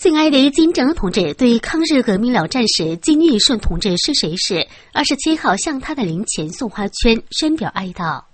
敬爱的金正恩同志对抗日革命老战士金玉顺同志逝世时，27号向他的灵前送花圈，深表哀悼。